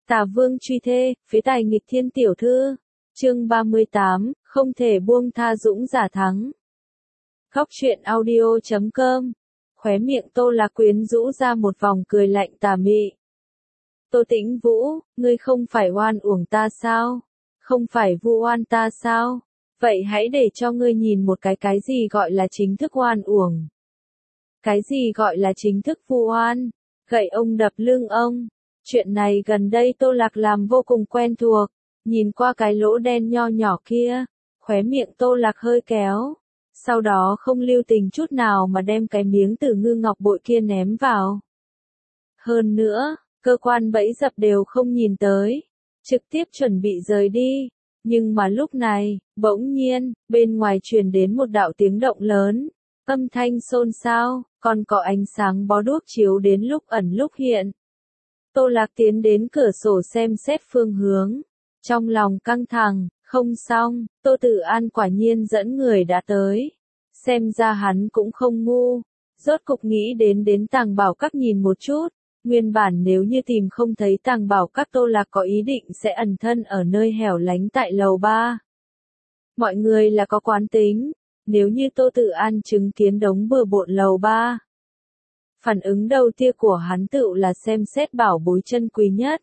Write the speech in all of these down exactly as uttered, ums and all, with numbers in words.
Tà Vương truy thê, phế tài nghịch thiên tiểu thư. Chương ba mươi tám, không thể buông tha dũng giả thắng. Góc truyện audio chấm com. Khóe miệng Tô Lạc quyến rũ ra một vòng cười lạnh tà mị. Tô Tĩnh Vũ, ngươi không phải oan uổng ta sao? Không phải vu oan ta sao? Vậy hãy để cho ngươi nhìn một cái cái gì gọi là chính thức oan uổng. Cái gì gọi là chính thức vu oan? Gậy ông đập lưng ông. Chuyện này gần đây Tô Lạc làm vô cùng quen thuộc. Nhìn qua cái lỗ đen nho nhỏ kia, khóe miệng Tô Lạc hơi kéo. Sau đó không lưu tình chút nào mà đem cái miếng từ ngư ngọc bội kia ném vào. Hơn nữa, cơ quan bẫy dập đều không nhìn tới. Trực tiếp chuẩn bị rời đi. Nhưng mà lúc này, bỗng nhiên, bên ngoài truyền đến một đạo tiếng động lớn. Âm thanh xôn xao, còn có ánh sáng bó đuốc chiếu đến lúc ẩn lúc hiện. Tô Lạc tiến đến cửa sổ xem xét phương hướng. Trong lòng căng thẳng, không xong, Tô Tử An quả nhiên dẫn người đã tới. Xem ra hắn cũng không ngu. Rốt cục nghĩ đến đến Tàng Bảo Các nhìn một chút. Nguyên bản nếu như tìm không thấy Tàng Bảo Các, Tô Lạc có ý định sẽ ẩn thân ở nơi hẻo lánh tại lầu ba. Mọi người là có quán tính. Nếu như Tô Tử An chứng kiến đống bừa bộn lầu ba, phản ứng đầu tiên của hắn tự là xem xét bảo bối chân quý nhất.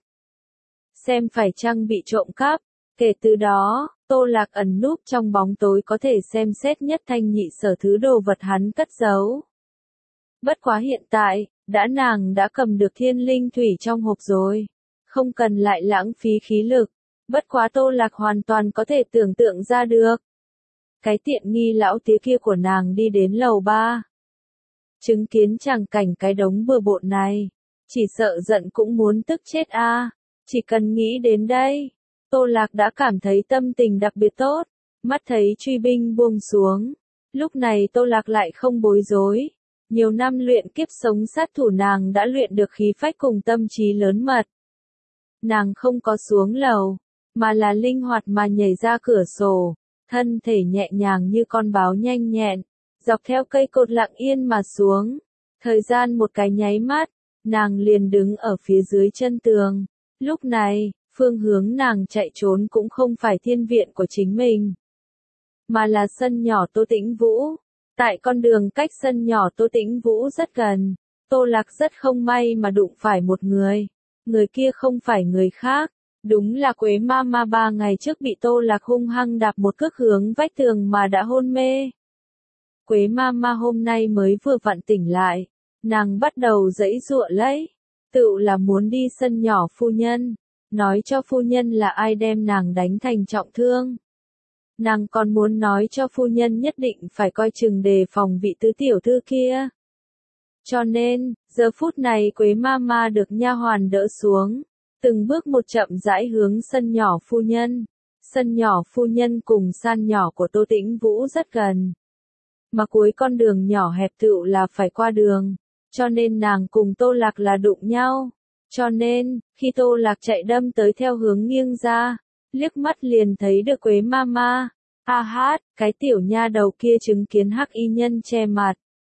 Xem phải chăng bị trộm cắp. Kể từ đó, Tô Lạc ẩn núp trong bóng tối có thể xem xét nhất thanh nhị sở thứ đồ vật hắn cất giấu. Bất quá hiện tại, đã nàng đã cầm được thiên linh thủy trong hộp rồi. Không cần lại lãng phí khí lực. Bất quá Tô Lạc hoàn toàn có thể tưởng tượng ra được. Cái tiện nghi lão tía kia của nàng đi đến lầu ba. Chứng kiến chẳng cảnh cái đống bừa bộn này. Chỉ sợ giận cũng muốn tức chết a. À. Chỉ cần nghĩ đến đây. Tô Lạc đã cảm thấy tâm tình đặc biệt tốt. Mắt thấy truy binh buông xuống. Lúc này Tô Lạc lại không bối rối. Nhiều năm luyện kiếp sống sát thủ nàng đã luyện được khí phách cùng tâm trí lớn mật. Nàng không có xuống lầu. Mà là linh hoạt mà nhảy ra cửa sổ. Thân thể nhẹ nhàng như con báo nhanh nhẹn. Dọc theo cây cột lặng yên mà xuống. Thời gian một cái nháy mắt. Nàng liền đứng ở phía dưới chân tường. Lúc này, phương hướng nàng chạy trốn cũng không phải thiên viện của chính mình. Mà là sân nhỏ Tô Tĩnh Vũ. Tại con đường cách sân nhỏ Tô Tĩnh Vũ rất gần. Tô Lạc rất không may mà đụng phải một người. Người kia không phải người khác. Đúng là Quế Ma Ma ba ngày trước bị Tô Lạc hung hăng đạp một cước hướng vách tường mà đã hôn mê. Quế Ma Ma hôm nay mới vừa vặn tỉnh lại. Nàng bắt đầu giãy giụa lấy. Tự là muốn đi sân nhỏ phu nhân. Nói cho phu nhân là ai đem nàng đánh thành trọng thương. Nàng còn muốn nói cho phu nhân nhất định phải coi chừng đề phòng vị tứ tiểu thư kia. Cho nên, giờ phút này Quế Ma Ma được nha hoàn đỡ xuống. Từng bước một chậm rãi hướng sân nhỏ phu nhân. Sân nhỏ phu nhân cùng sàn nhỏ của Tô Tĩnh Vũ rất gần. Mà cuối con đường nhỏ hẹp tựu là phải qua đường. Cho nên nàng cùng Tô Lạc là đụng nhau. Cho nên, khi Tô Lạc chạy đâm tới theo hướng nghiêng ra, liếc mắt liền thấy được Quế Ma Ma. A hát, cái tiểu nha đầu kia chứng kiến hắc y nhân che mặt.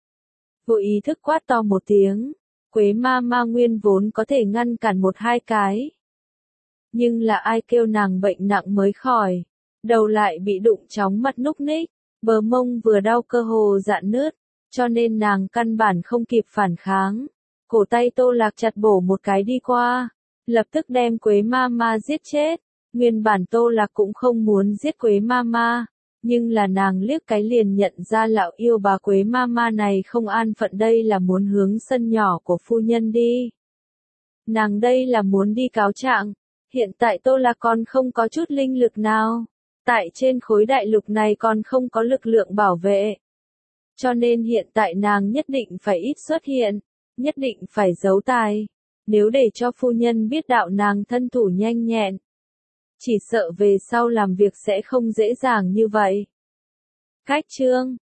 Vô ý thức quát to một tiếng. Quế Ma Ma nguyên vốn có thể ngăn cản một hai cái. Nhưng là ai kêu nàng bệnh nặng mới khỏi. Đầu lại bị đụng chóng mặt núc ních. Bờ mông vừa đau cơ hồ rạn nứt. Cho nên nàng căn bản không kịp phản kháng. Cổ tay Tô Lạc chặt bổ một cái đi qua. Lập tức đem Quế Ma Ma giết chết. Nguyên bản Tô Lạc cũng không muốn giết Quế Ma Ma. Nhưng là nàng liếc cái liền nhận ra lão yêu bà Quế Ma Ma này không an phận, đây là muốn hướng sân nhỏ của phu nhân đi. Nàng đây là muốn đi cáo trạng. Hiện tại Tô Lạc còn không có chút linh lực nào. Tại trên khối đại lục này còn không có lực lượng bảo vệ. Cho nên hiện tại nàng nhất định phải ít xuất hiện. Nhất định phải giấu tài. Nếu để cho phu nhân biết đạo nàng thân thủ nhanh nhẹn. Chỉ sợ về sau làm việc sẽ không dễ dàng như vậy. Cách chương